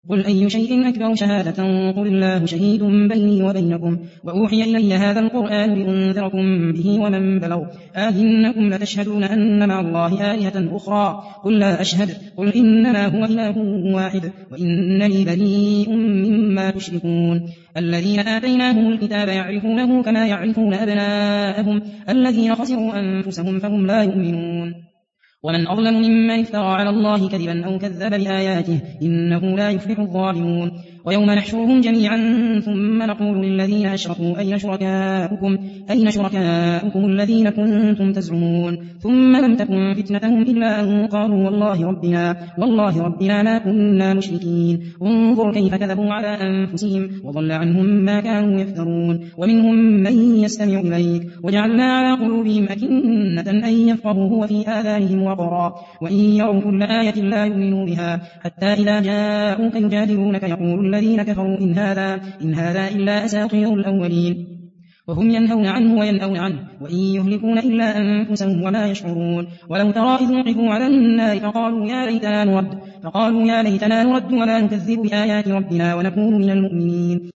قل أي شيء أكبر شهادة قل الله شهيد بيني وبينكم وأوحي إلي هذا القرآن لأنذركم به ومن بلغ إنكم لتشهدون أن مع الله آلهة أخرى قل لا أشهد قل إنما هو إله واحد وإنني بريء مما تشركون الذين آتيناهم الكتاب يعرفونه كما يعرفون أبناءهم الذين خسروا أنفسهم فهم لا يؤمنون ومن أظلم ممن افترى على الله كذبا أو كذب بآياته إنه لا يفلح الظالمون ويوم نحشرهم جميعا ثم نقول للذين أشركوا أين شركاؤكم الذين كنتم تزعمون ثم لم تكن فتنتهم إلا أن قالوا والله ربنا ما كنا مشركين انظر كيف كذبوا على أنفسهم وضل عنهم ما كانوا يفترون ومنهم من يستمع إليك وجعلنا على قلوبهم أكنة أن يفقهوه وفي آذانهم وقرا وإن يروا كل آية لا يؤمنوا بها حتى إذا جاءوك يجادلونك يقول الذين كفروا إن هذا إلا أساطير الأولين وهم ينهون عنه وينأون عنه وإن يهلكون إلا أنفسهم وما يشعرون ولو ترى إذ وقفوا على النار فقالوا يا ليتنا نرد ولا نكذب بآيات ربنا ونكون من المؤمنين